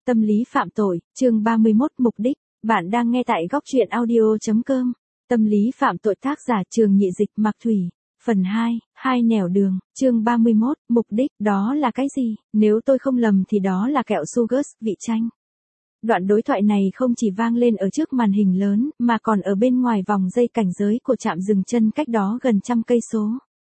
Tâm lý phạm tội, chương 31 mục đích. Bạn đang nghe tại góc truyện audio.com. Tâm lý phạm tội tác giả Trường Nhị Dịch Mạc Thủy. Phần 2, hai nẻo đường, chương 31, mục đích, đó là cái gì? Nếu tôi không lầm thì đó là kẹo Sugars, vị chanh. Đoạn đối thoại này không chỉ vang lên ở trước màn hình lớn, mà còn ở bên ngoài vòng dây cảnh giới của trạm dừng chân cách đó gần 100 cây số.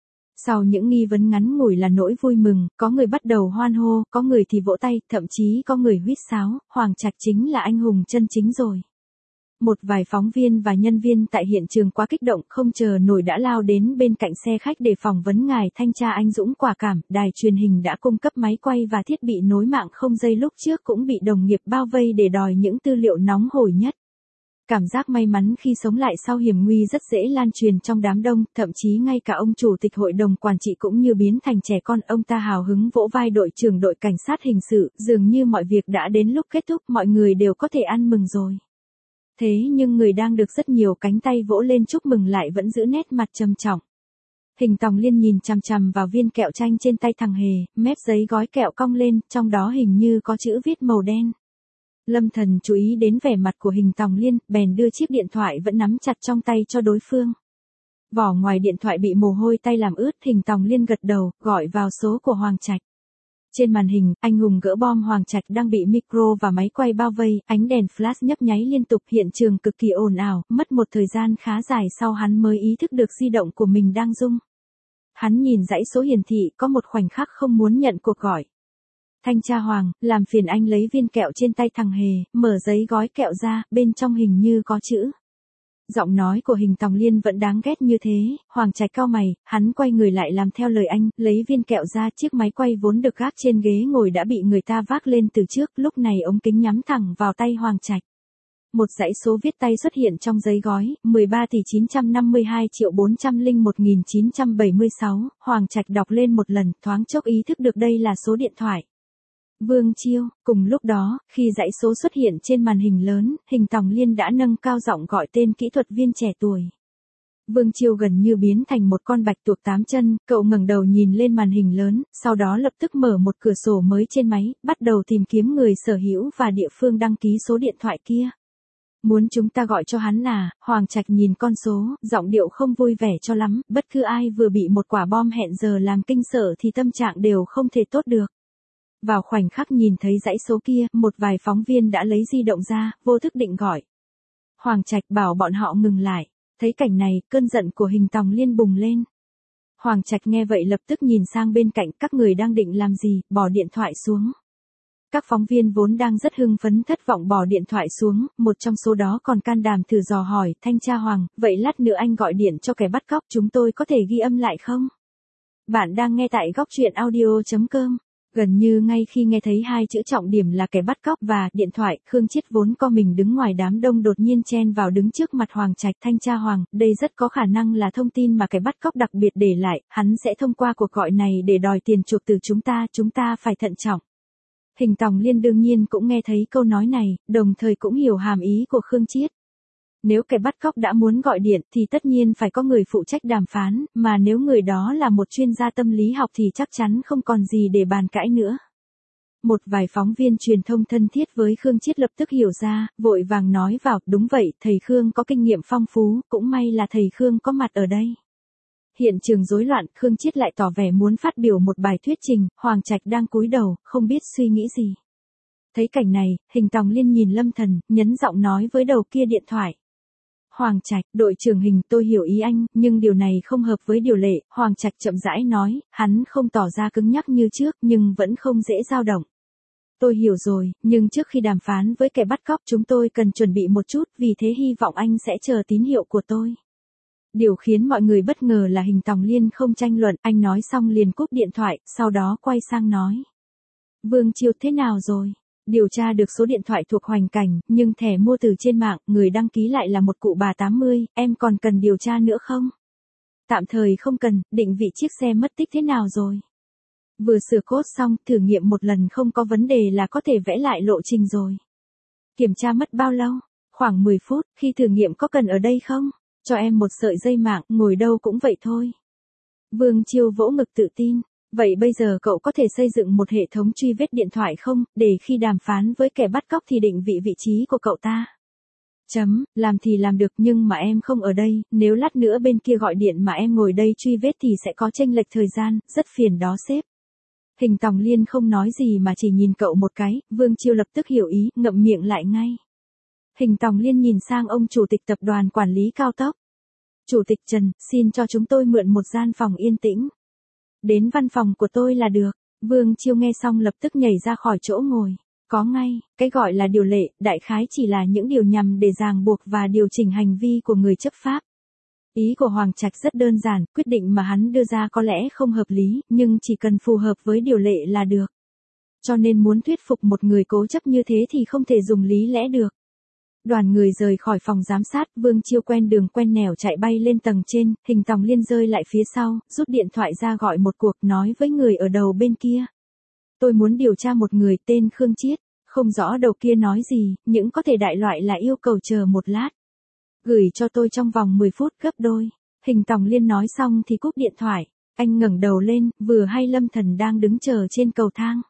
Sau những nghi vấn ngắn ngủi là nỗi vui mừng, có người bắt đầu hoan hô, có người thì vỗ tay, thậm chí có người huýt sáo, Hoàng Trạch chính là anh hùng chân chính rồi. Một vài phóng viên và nhân viên tại hiện trường quá kích động không chờ nổi đã lao đến bên cạnh xe khách để phỏng vấn ngài thanh tra anh dũng quả cảm. Đài truyền hình đã cung cấp máy quay và thiết bị nối mạng không dây lúc trước cũng bị đồng nghiệp bao vây để đòi những tư liệu nóng hổi nhất. Cảm giác may mắn khi sống lại sau hiểm nguy rất dễ lan truyền trong đám đông, thậm chí ngay cả ông chủ tịch hội đồng quản trị cũng như biến thành trẻ con. Ông ta hào hứng vỗ vai đội trưởng đội cảnh sát hình sự, dường như mọi việc đã đến lúc kết thúc, mọi người đều có thể ăn mừng rồi. Thế nhưng người đang được rất nhiều cánh tay vỗ lên chúc mừng lại vẫn giữ nét mặt trầm trọng. Hình Tòng Liên nhìn chằm chằm vào viên kẹo chanh trên tay thằng Hề, mép giấy gói kẹo cong lên, trong đó hình như có chữ viết màu đen. Lâm Thần chú ý đến vẻ mặt của Hình Tòng Liên, bèn đưa chiếc điện thoại vẫn nắm chặt trong tay cho đối phương. Vỏ ngoài điện thoại bị mồ hôi tay làm ướt, Hình Tòng Liên gật đầu, gọi vào số của Hoàng Trạch. Trên màn hình, anh hùng gỡ bom Hoàng Trạch đang bị micro và máy quay bao vây, ánh đèn flash nhấp nháy liên tục, hiện trường cực kỳ ồn ào, mất một thời gian khá dài sau hắn mới ý thức được di động của mình đang rung. Hắn nhìn dãy số hiển thị, có một khoảnh khắc không muốn nhận cuộc gọi. Thanh tra Hoàng, làm phiền anh lấy viên kẹo trên tay thằng Hề, mở giấy gói kẹo ra, bên trong hình như có chữ. Giọng nói của Hình Tòng Liên vẫn đáng ghét như thế. Hoàng Trạch cau mày, hắn quay người lại làm theo lời anh, lấy viên kẹo ra. Chiếc máy quay vốn được gác trên ghế ngồi đã bị người ta vác lên từ trước, lúc này ống kính nhắm thẳng vào tay Hoàng Trạch. Một dãy số viết tay xuất hiện trong giấy gói, 13.952.401.976, Hoàng Trạch đọc lên một lần, thoáng chốc ý thức được đây là số điện thoại Vương Chiêu. Cùng lúc đó, khi dãy số xuất hiện trên màn hình lớn, Hình Tòng Liên đã nâng cao giọng gọi tên kỹ thuật viên trẻ tuổi. Vương Chiêu gần như biến thành một con bạch tuộc 8 chân, cậu ngẩng đầu nhìn lên màn hình lớn, sau đó lập tức mở một cửa sổ mới trên máy, bắt đầu tìm kiếm người sở hữu và địa phương đăng ký số điện thoại kia. Muốn chúng ta gọi cho hắn à? Hoàng Trạch nhìn con số, giọng điệu không vui vẻ cho lắm, bất cứ ai vừa bị một quả bom hẹn giờ làm kinh sợ thì tâm trạng đều không thể tốt được. Vào khoảnh khắc nhìn thấy dãy số kia, một vài phóng viên đã lấy di động ra, vô thức định gọi. Hoàng Trạch bảo bọn họ ngừng lại. Thấy cảnh này, cơn giận của Hình Tòng Liên bùng lên. Hoàng Trạch nghe vậy lập tức nhìn sang bên cạnh, các người đang định làm gì, bỏ điện thoại xuống. Các phóng viên vốn đang rất hưng phấn thất vọng bỏ điện thoại xuống, một trong số đó còn can đảm thử dò hỏi, thanh tra Hoàng, vậy lát nữa anh gọi điện cho kẻ bắt cóc, chúng tôi có thể ghi âm lại không? Bạn đang nghe tại góc truyện audio.com. Gần như ngay khi nghe thấy hai chữ trọng điểm là kẻ bắt cóc và điện thoại, Khương Chiết vốn co mình đứng ngoài đám đông đột nhiên chen vào đứng trước mặt Hoàng Trạch. Thanh tra Hoàng, đây rất có khả năng là thông tin mà kẻ bắt cóc đặc biệt để lại, hắn sẽ thông qua cuộc gọi này để đòi tiền chuộc từ chúng ta phải thận trọng. Hình Tòng Liên đương nhiên cũng nghe thấy câu nói này, đồng thời cũng hiểu hàm ý của Khương Chiết. Nếu kẻ bắt cóc đã muốn gọi điện thì tất nhiên phải có người phụ trách đàm phán, mà nếu người đó là một chuyên gia tâm lý học thì chắc chắn không còn gì để bàn cãi nữa. Một vài phóng viên truyền thông thân thiết với Khương Chiết lập tức hiểu ra, vội vàng nói vào, đúng vậy, thầy Khương có kinh nghiệm phong phú, cũng may là thầy Khương có mặt ở đây. Hiện trường rối loạn, Khương Chiết lại tỏ vẻ muốn phát biểu một bài thuyết trình, Hoàng Trạch đang cúi đầu, không biết suy nghĩ gì. Thấy cảnh này, Hình Tòng Liên nhìn Lâm Thần, nhấn giọng nói với đầu kia điện thoại. Hoàng Trạch, đội trưởng Hình, tôi hiểu ý anh, nhưng điều này không hợp với điều lệ. Hoàng Trạch chậm rãi nói, hắn không tỏ ra cứng nhắc như trước, nhưng vẫn không dễ dao động. Tôi hiểu rồi, nhưng trước khi đàm phán với kẻ bắt cóc chúng tôi cần chuẩn bị một chút, vì thế hy vọng anh sẽ chờ tín hiệu của tôi. Điều khiến mọi người bất ngờ là Hình Tòng Liên không tranh luận, anh nói xong liền cúp điện thoại, sau đó quay sang nói. Vương Chiêu thế nào rồi? Điều tra được số điện thoại thuộc Hoành Cảnh, nhưng thẻ mua từ trên mạng, người đăng ký lại là một cụ bà 80, em còn cần điều tra nữa không? Tạm thời không cần, định vị chiếc xe mất tích thế nào rồi? Vừa sửa code xong, thử nghiệm một lần không có vấn đề là có thể vẽ lại lộ trình rồi. Kiểm tra mất bao lâu? Khoảng 10 phút, khi thử nghiệm có cần ở đây không? Cho em một sợi dây mạng, ngồi đâu cũng vậy thôi. Vương Chiêu vỗ ngực tự tin. Vậy bây giờ cậu có thể xây dựng một hệ thống truy vết điện thoại không, để khi đàm phán với kẻ bắt cóc thì định vị vị trí của cậu ta? Làm thì làm được nhưng mà em không ở đây, nếu lát nữa bên kia gọi điện mà em ngồi đây truy vết thì sẽ có chênh lệch thời gian, rất phiền đó sếp. Hình Tòng Liên không nói gì mà chỉ nhìn cậu một cái, Vương Chiêu lập tức hiểu ý, ngậm miệng lại ngay. Hình Tòng Liên nhìn sang ông chủ tịch tập đoàn quản lý cao tốc. Chủ tịch Trần, xin cho chúng tôi mượn một gian phòng yên tĩnh. Đến văn phòng của tôi là được. Vương Chiêu nghe xong lập tức nhảy ra khỏi chỗ ngồi. Có ngay, cái gọi là điều lệ, đại khái chỉ là những điều nhằm để ràng buộc và điều chỉnh hành vi của người chấp pháp. Ý của Hoàng Trạch rất đơn giản, quyết định mà hắn đưa ra có lẽ không hợp lý, nhưng chỉ cần phù hợp với điều lệ là được. Cho nên muốn thuyết phục một người cố chấp như thế thì không thể dùng lý lẽ được. Đoàn người rời khỏi phòng giám sát, Vương Chiêu quen đường quen nẻo chạy bay lên tầng trên, Hình Tòng Liên rơi lại phía sau, rút điện thoại ra gọi một cuộc, nói với người ở đầu bên kia. Tôi muốn điều tra một người tên Khương Chiết, không rõ đầu kia nói gì, nhưng có thể đại loại là yêu cầu chờ một lát. Gửi cho tôi trong vòng 10 phút gấp đôi. Hình Tòng Liên nói xong thì cúp điện thoại, anh ngẩng đầu lên, vừa hay Lâm Thần đang đứng chờ trên cầu thang.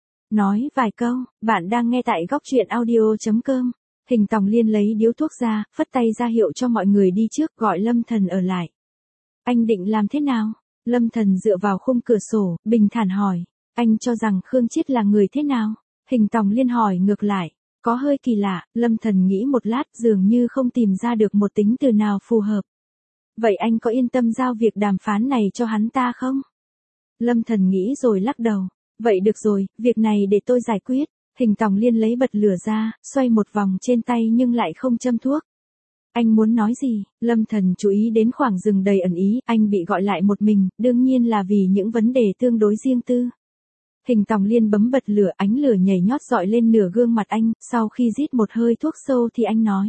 Nói vài câu, bạn đang nghe tại góc truyện audio.com. Hình Tòng Liên lấy điếu thuốc ra, phất tay ra hiệu cho mọi người đi trước, gọi Lâm Thần ở lại. Anh định làm thế nào? Lâm Thần dựa vào khung cửa sổ, bình thản hỏi. Anh cho rằng Khương Chiết là người thế nào? Hình Tòng Liên hỏi ngược lại. Có hơi kỳ lạ, Lâm Thần nghĩ một lát dường như không tìm ra được một tính từ nào phù hợp. Vậy anh có yên tâm giao việc đàm phán này cho hắn ta không? Lâm Thần nghĩ rồi lắc đầu. Vậy được rồi, việc này để tôi giải quyết. Hình Tòng Liên lấy bật lửa ra, xoay một vòng trên tay nhưng lại không châm thuốc. Anh muốn nói gì? Lâm Thần chú ý đến khoảng rừng đầy ẩn ý, anh bị gọi lại một mình, đương nhiên là vì những vấn đề tương đối riêng tư. Hình Tòng Liên bấm bật lửa, ánh lửa nhảy nhót dọi lên nửa gương mặt anh, sau khi rít một hơi thuốc sâu thì anh nói.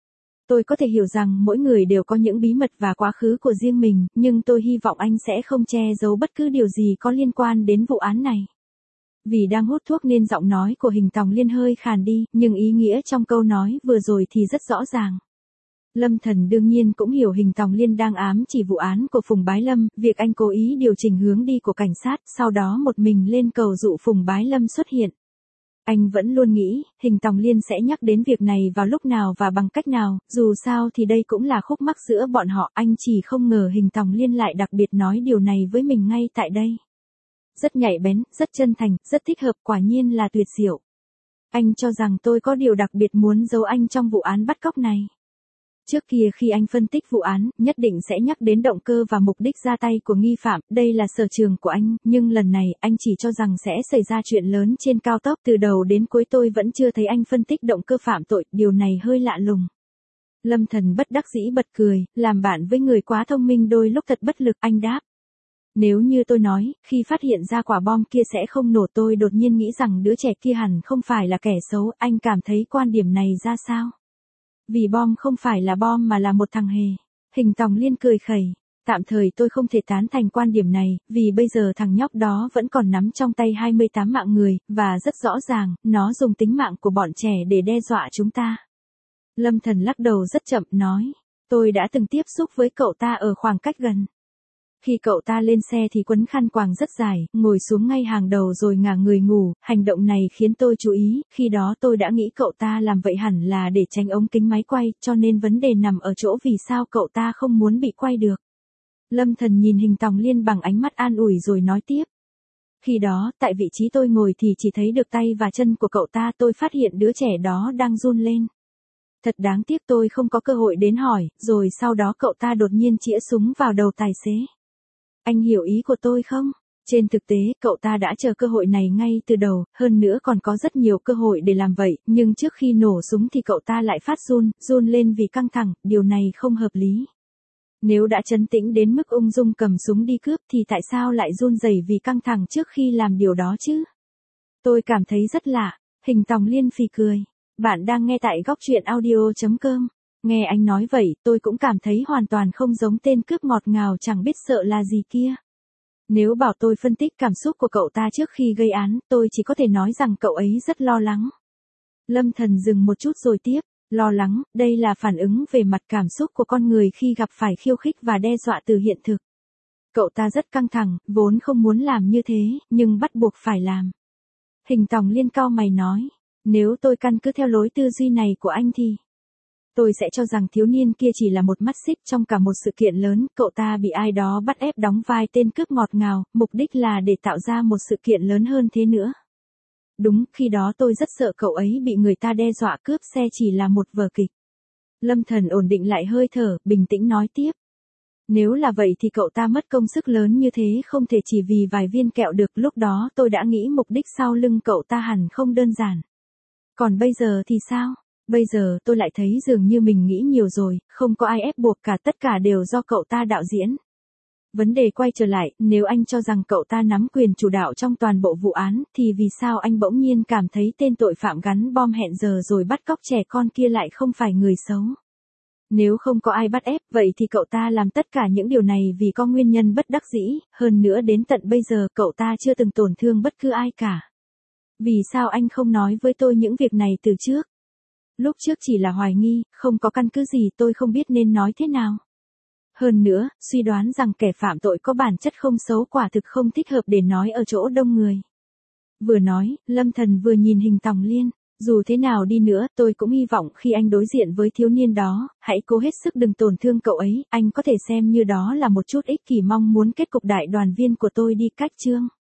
Tôi có thể hiểu rằng mỗi người đều có những bí mật và quá khứ của riêng mình, nhưng tôi hy vọng anh sẽ không che giấu bất cứ điều gì có liên quan đến vụ án này. Vì đang hút thuốc nên giọng nói của Hình Tòng Liên hơi khàn đi, nhưng ý nghĩa trong câu nói vừa rồi thì rất rõ ràng. Lâm Thần đương nhiên cũng hiểu Hình Tòng Liên đang ám chỉ vụ án của Phùng Bái Lâm, việc anh cố ý điều chỉnh hướng đi của cảnh sát, sau đó một mình lên cầu dụ Phùng Bái Lâm xuất hiện. Anh vẫn luôn nghĩ, Hình Tòng Liên sẽ nhắc đến việc này vào lúc nào và bằng cách nào, dù sao thì đây cũng là khúc mắc giữa bọn họ, anh chỉ không ngờ Hình Tòng Liên lại đặc biệt nói điều này với mình ngay tại đây. Rất nhạy bén, rất chân thành, rất thích hợp, quả nhiên là tuyệt diệu. Anh cho rằng tôi có điều đặc biệt muốn giấu anh trong vụ án bắt cóc này. Trước kia khi anh phân tích vụ án, nhất định sẽ nhắc đến động cơ và mục đích ra tay của nghi phạm, đây là sở trường của anh, nhưng lần này, anh chỉ cho rằng sẽ xảy ra chuyện lớn trên cao tốc, từ đầu đến cuối tôi vẫn chưa thấy anh phân tích động cơ phạm tội, điều này hơi lạ lùng. Lâm Thần bất đắc dĩ bật cười, làm bạn với người quá thông minh đôi lúc thật bất lực, anh đáp. Nếu như tôi nói, khi phát hiện ra quả bom kia sẽ không nổ, tôi đột nhiên nghĩ rằng đứa trẻ kia hẳn không phải là kẻ xấu, anh cảm thấy quan điểm này ra sao? Vì bom không phải là bom mà là một thằng hề. Hình Tòng Liên cười khẩy. Tạm thời tôi không thể tán thành quan điểm này, vì bây giờ thằng nhóc đó vẫn còn nắm trong tay 28 mạng người, và rất rõ ràng, nó dùng tính mạng của bọn trẻ để đe dọa chúng ta. Lâm Thần lắc đầu rất chậm, nói. Tôi đã từng tiếp xúc với cậu ta ở khoảng cách gần. Khi cậu ta lên xe thì quấn khăn quàng rất dài, ngồi xuống ngay hàng đầu rồi ngả người ngủ, hành động này khiến tôi chú ý, khi đó tôi đã nghĩ cậu ta làm vậy hẳn là để tránh ống kính máy quay, cho nên vấn đề nằm ở chỗ vì sao cậu ta không muốn bị quay được. Lâm Thần nhìn Hình Tòng Liên bằng ánh mắt an ủi rồi nói tiếp. Khi đó, tại vị trí tôi ngồi thì chỉ thấy được tay và chân của cậu ta, tôi phát hiện đứa trẻ đó đang run lên. Thật đáng tiếc tôi không có cơ hội đến hỏi, rồi sau đó cậu ta đột nhiên chĩa súng vào đầu tài xế. Anh hiểu ý của tôi không? Trên thực tế, cậu ta đã chờ cơ hội này ngay từ đầu, hơn nữa còn có rất nhiều cơ hội để làm vậy, nhưng trước khi nổ súng thì cậu ta lại phát run lên vì căng thẳng, điều này không hợp lý. Nếu đã trấn tĩnh đến mức ung dung cầm súng đi cướp thì tại sao lại run rẩy vì căng thẳng trước khi làm điều đó chứ? Tôi cảm thấy rất lạ. Hình Tòng Liên phì cười. Bạn đang nghe tại góc truyện audio.com. Nghe anh nói vậy, tôi cũng cảm thấy hoàn toàn không giống tên cướp ngọt ngào chẳng biết sợ là gì kia. Nếu bảo tôi phân tích cảm xúc của cậu ta trước khi gây án, tôi chỉ có thể nói rằng cậu ấy rất lo lắng. Lâm Thần dừng một chút rồi tiếp, lo lắng, đây là phản ứng về mặt cảm xúc của con người khi gặp phải khiêu khích và đe dọa từ hiện thực. Cậu ta rất căng thẳng, vốn không muốn làm như thế, nhưng bắt buộc phải làm. Hình Tòng Liên cau mày nói, nếu tôi căn cứ theo lối tư duy này của anh thì tôi sẽ cho rằng thiếu niên kia chỉ là một mắt xích trong cả một sự kiện lớn, cậu ta bị ai đó bắt ép đóng vai tên cướp ngọt ngào, mục đích là để tạo ra một sự kiện lớn hơn thế nữa. Đúng, khi đó tôi rất sợ cậu ấy bị người ta đe dọa cướp xe chỉ là một vở kịch. Lâm Thần ổn định lại hơi thở, bình tĩnh nói tiếp. Nếu là vậy thì cậu ta mất công sức lớn như thế không thể chỉ vì vài viên kẹo được, lúc đó tôi đã nghĩ mục đích sau lưng cậu ta hẳn không đơn giản. Còn bây giờ thì sao? Bây giờ tôi lại thấy dường như mình nghĩ nhiều rồi, không có ai ép buộc cả, tất cả đều do cậu ta đạo diễn. Vấn đề quay trở lại, nếu anh cho rằng cậu ta nắm quyền chủ đạo trong toàn bộ vụ án, thì vì sao anh bỗng nhiên cảm thấy tên tội phạm gắn bom hẹn giờ rồi bắt cóc trẻ con kia lại không phải người xấu? Nếu không có ai bắt ép, vậy thì cậu ta làm tất cả những điều này vì có nguyên nhân bất đắc dĩ, hơn nữa đến tận bây giờ cậu ta chưa từng tổn thương bất cứ ai cả. Vì sao anh không nói với tôi những việc này từ trước? Lúc trước chỉ là hoài nghi, không có căn cứ gì, tôi không biết nên nói thế nào. Hơn nữa, suy đoán rằng kẻ phạm tội có bản chất không xấu quả thực không thích hợp để nói ở chỗ đông người. Vừa nói, Lâm Thần vừa nhìn Hình Tòng Liên. Dù thế nào đi nữa, tôi cũng hy vọng khi anh đối diện với thiếu niên đó, hãy cố hết sức đừng tổn thương cậu ấy, anh có thể xem như đó là một chút ích kỷ, mong muốn kết cục đại đoàn viên của tôi đi cách chương.